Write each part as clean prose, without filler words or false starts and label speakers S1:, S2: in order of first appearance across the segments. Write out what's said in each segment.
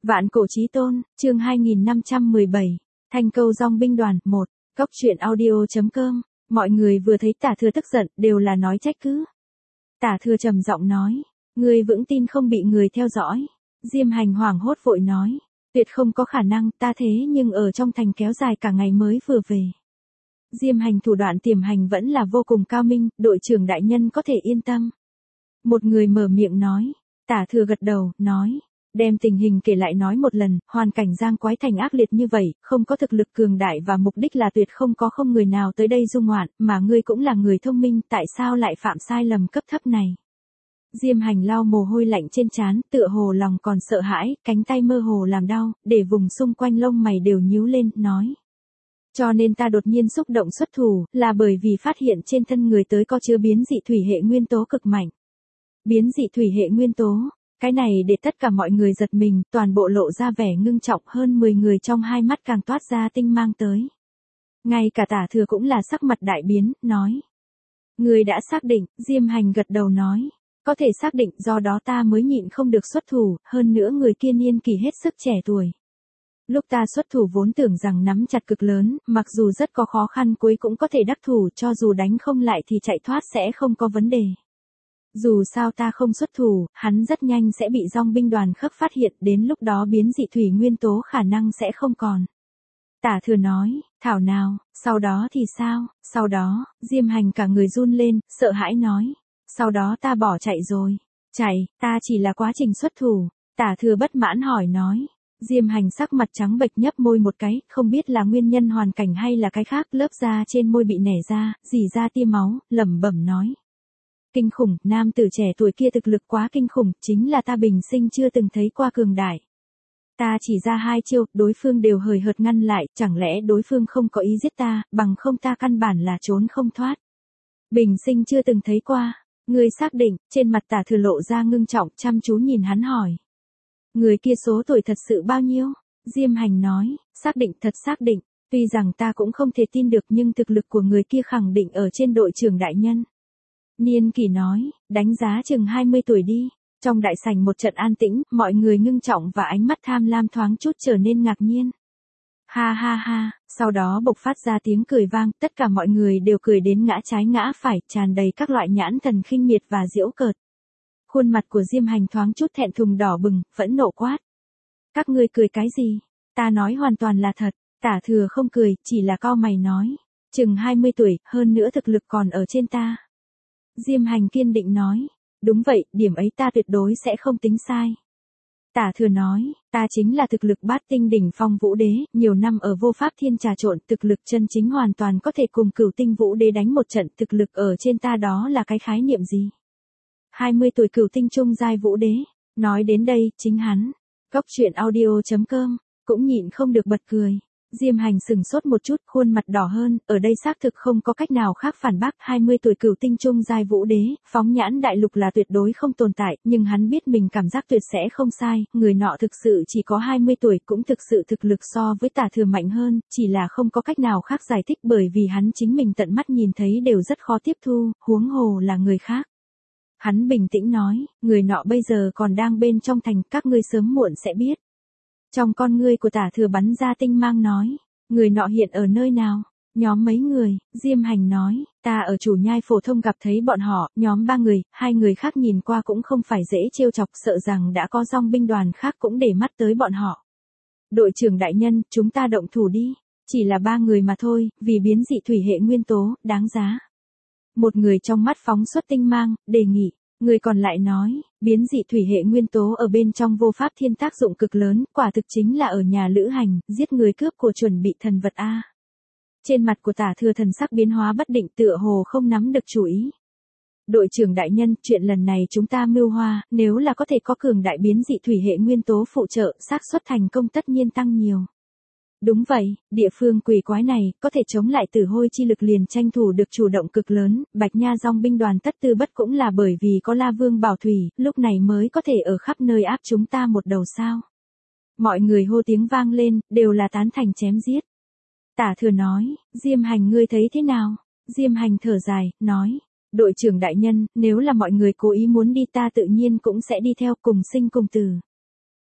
S1: Vạn cổ chí tôn, chương 2517, Thanh Câu Dong binh đoàn, 1, Cốc truyện audio.com, mọi người vừa thấy Tả Thừa tức giận, đều là nói trách cứ. Tả Thừa trầm giọng nói, ngươi vững tin không bị người theo dõi. Diêm Hành hoảng hốt vội nói, tuyệt không có khả năng, ta thế nhưng ở trong thành kéo dài cả ngày mới vừa về. Diêm Hành thủ đoạn tiềm hành vẫn là vô cùng cao minh, đội trưởng đại nhân có thể yên tâm. Một người mở miệng nói, Tả Thừa gật đầu, nói, đem tình hình kể lại nói một lần, hoàn cảnh Giang Quái Thành ác liệt như vậy, không có thực lực cường đại và mục đích là tuyệt không có người nào tới đây du ngoạn, mà ngươi cũng là người thông minh, tại sao lại phạm sai lầm cấp thấp này. Diêm Hành lau mồ hôi lạnh trên trán, tựa hồ lòng còn sợ hãi, cánh tay mơ hồ làm đau, để vùng xung quanh lông mày đều nhíu lên, nói. Cho nên ta đột nhiên xúc động xuất thủ, là bởi vì phát hiện trên thân người tới có chứa biến dị thủy hệ nguyên tố cực mạnh. Biến dị thủy hệ nguyên tố, cái này để tất cả mọi người giật mình, toàn bộ lộ ra vẻ ngưng trọng, hơn 10 người trong hai mắt càng toát ra tinh mang tới. Ngay cả Tả Thừa cũng là sắc mặt đại biến, nói. Người đã xác định, Diêm Hành gật đầu nói. Có thể xác định, do đó ta mới nhịn không được xuất thủ, hơn nữa người kia niên kỳ hết sức trẻ tuổi. Lúc ta xuất thủ vốn tưởng rằng nắm chặt cực lớn, mặc dù rất có khó khăn cuối cũng có thể đắc thủ, cho dù đánh không lại thì chạy thoát sẽ không có vấn đề. Dù sao ta không xuất thủ, hắn rất nhanh sẽ bị Dong binh đoàn khắc phát hiện, đến lúc đó biến dị thủy nguyên tố khả năng sẽ không còn. Tả Thừa nói, thảo nào, sau đó thì sao, sau đó, Diêm Hành cả người run lên, sợ hãi nói. Sau đó ta bỏ chạy rồi. Chạy, ta chỉ là quá trình xuất thủ. Tả Thừa bất mãn hỏi nói. Diêm Hành sắc mặt trắng bệch nhấp môi một cái, không biết là nguyên nhân hoàn cảnh hay là cái khác, lớp da trên môi bị nẻ ra, rỉ ra tia máu, lẩm bẩm nói. Kinh khủng, nam tử trẻ tuổi kia thực lực quá kinh khủng, chính là ta bình sinh chưa từng thấy qua cường đại. Ta chỉ ra 2 chiêu, đối phương đều hời hợt ngăn lại, chẳng lẽ đối phương không có ý giết ta, bằng không ta căn bản là trốn không thoát. Bình sinh chưa từng thấy qua. Người xác định, trên mặt Tả Thừa lộ ra ngưng trọng, chăm chú nhìn hắn hỏi. Người kia số tuổi thật sự bao nhiêu? Diêm Hành nói, xác định, thật xác định, tuy rằng ta cũng không thể tin được nhưng thực lực của người kia khẳng định ở trên đội trưởng đại nhân. Niên Kỳ nói, đánh giá chừng 20 tuổi đi. Trong đại sảnh một trận an tĩnh, mọi người ngưng trọng và ánh mắt tham lam thoáng chút trở nên ngạc nhiên. Ha ha ha, sau đó bộc phát ra tiếng cười vang, tất cả mọi người đều cười đến ngã trái ngã phải, tràn đầy các loại nhãn thần khinh miệt và giễu cợt. Khuôn mặt của Diêm Hành thoáng chút thẹn thùng đỏ bừng, phẫn nộ quát. Các ngươi cười cái gì? Ta nói hoàn toàn là thật. Tả Thừa không cười, chỉ là cau mày nói. Chừng 20 tuổi, hơn nữa thực lực còn ở trên ta. Diêm Hành kiên định nói. Đúng vậy, điểm ấy ta tuyệt đối sẽ không tính sai. Tả Thừa nói, ta chính là thực lực bát tinh đỉnh phong vũ đế, nhiều năm ở vô pháp thiên trà trộn, thực lực chân chính hoàn toàn có thể cùng cửu tinh vũ đế đánh một trận, thực lực ở trên ta đó là cái khái niệm gì? 20 tuổi cửu tinh trung giai vũ đế, nói đến đây, chính hắn, Cốc truyện audio.com, cũng nhịn không được bật cười. Diêm Hành sừng sốt một chút, khuôn mặt đỏ hơn, ở đây xác thực không có cách nào khác phản bác, 20 tuổi cửu tinh trung giai vũ đế, phóng nhãn đại lục là tuyệt đối không tồn tại, nhưng hắn biết mình cảm giác tuyệt sẽ không sai, người nọ thực sự chỉ có 20 tuổi, cũng thực sự thực lực so với Tả Thừa mạnh hơn, chỉ là không có cách nào khác giải thích bởi vì hắn chính mình tận mắt nhìn thấy đều rất khó tiếp thu, huống hồ là người khác. Hắn bình tĩnh nói, người nọ bây giờ còn đang bên trong thành, các ngươi sớm muộn sẽ biết. Trong con ngươi của Tả Thừa bắn ra tinh mang nói, người nọ hiện ở nơi nào? Nhóm mấy người, Diêm Hành nói, ta ở Chủ Nhai phổ thông gặp thấy bọn họ, nhóm 3 người, 2 người khác nhìn qua cũng không phải dễ trêu chọc, sợ rằng đã có Dong binh đoàn khác cũng để mắt tới bọn họ. Đội trưởng đại nhân, chúng ta động thủ đi, chỉ là 3 người mà thôi, vì biến dị thủy hệ nguyên tố, đáng giá. Một người trong mắt phóng xuất tinh mang, đề nghị. Người còn lại nói, biến dị thủy hệ nguyên tố ở bên trong vô pháp thiên tác dụng cực lớn, quả thực chính là ở nhà lữ hành, giết người cướp của chuẩn bị thần vật A. Trên mặt của Tả Thừa thần sắc biến hóa bất định, tựa hồ không nắm được chủ ý. Đội trưởng đại nhân, chuyện lần này chúng ta mưu hoa, nếu là có thể có cường đại biến dị thủy hệ nguyên tố phụ trợ, xác suất thành công tất nhiên tăng nhiều. Đúng vậy, địa phương quỷ quái này, có thể chống lại tử hôi chi lực liền tranh thủ được chủ động cực lớn, Bạch Nha Dong binh đoàn tất tư bất cũng là bởi vì có La Vương bảo thủy, lúc này mới có thể ở khắp nơi áp chúng ta một đầu sao. Mọi người hô tiếng vang lên, đều là tán thành chém giết. Tả Thừa nói, Diêm Hành ngươi thấy thế nào? Diêm Hành thở dài, nói, đội trưởng đại nhân, nếu là mọi người cố ý muốn đi ta tự nhiên cũng sẽ đi theo cùng sinh cùng tử.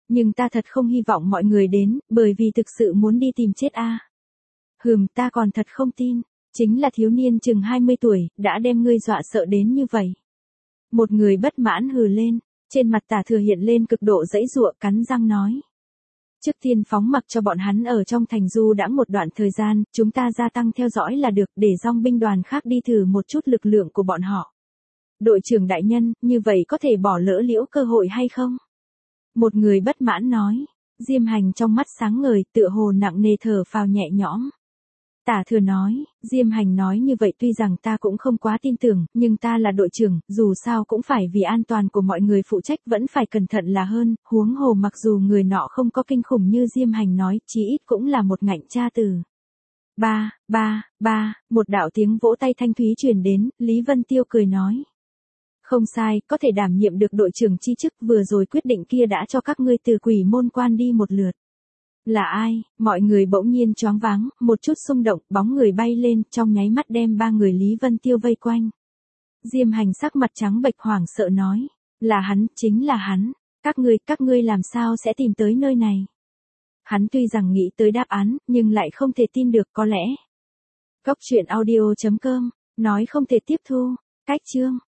S1: Nhưng ta thật không hy vọng mọi người đến, bởi vì thực sự muốn đi tìm chết a. Ta còn thật không tin. Chính là thiếu niên chừng 20 tuổi, đã đem ngươi dọa sợ đến như vậy. Một người bất mãn hừ lên, trên mặt Tả Thừa hiện lên cực độ giãy giụa, cắn răng nói. Trước tiên phóng mặc cho bọn hắn ở trong thành du đãng một đoạn thời gian, chúng ta gia tăng theo dõi là được, để dòng binh đoàn khác đi thử một chút lực lượng của bọn họ. Đội trưởng đại nhân, như vậy có thể bỏ lỡ liễu cơ hội hay không? Một người bất mãn nói. Diêm Hành trong mắt sáng ngời, tựa hồ nặng nề thở phào nhẹ nhõm. Tả Thừa nói, Diêm Hành nói như vậy tuy rằng ta cũng không quá tin tưởng, nhưng ta là đội trưởng, dù sao cũng phải vì an toàn của mọi người phụ trách, vẫn phải cẩn thận là hơn, huống hồ mặc dù người nọ không có kinh khủng như Diêm Hành nói, chí ít cũng là một ngạnh cha từ. Ba, một đạo tiếng vỗ tay thanh thúy truyền đến, Lý Vân Tiêu cười nói. Không sai, có thể đảm nhiệm được đội trưởng chi chức, vừa rồi quyết định kia đã cho các ngươi từ Quỷ Môn Quan đi một lượt. Là ai? Mọi người bỗng nhiên choáng váng, một chút xung động, bóng người bay lên, trong nháy mắt đem ba người Lý Vân Tiêu vây quanh. Diêm Hành sắc mặt trắng bệch hoảng sợ nói. Là hắn, chính là hắn. Các ngươi làm sao sẽ tìm tới nơi này? Hắn tuy rằng nghĩ tới đáp án, nhưng lại không thể tin được, có lẽ. Cốc truyện audio.com, nói không thể tiếp thu. Cách chương.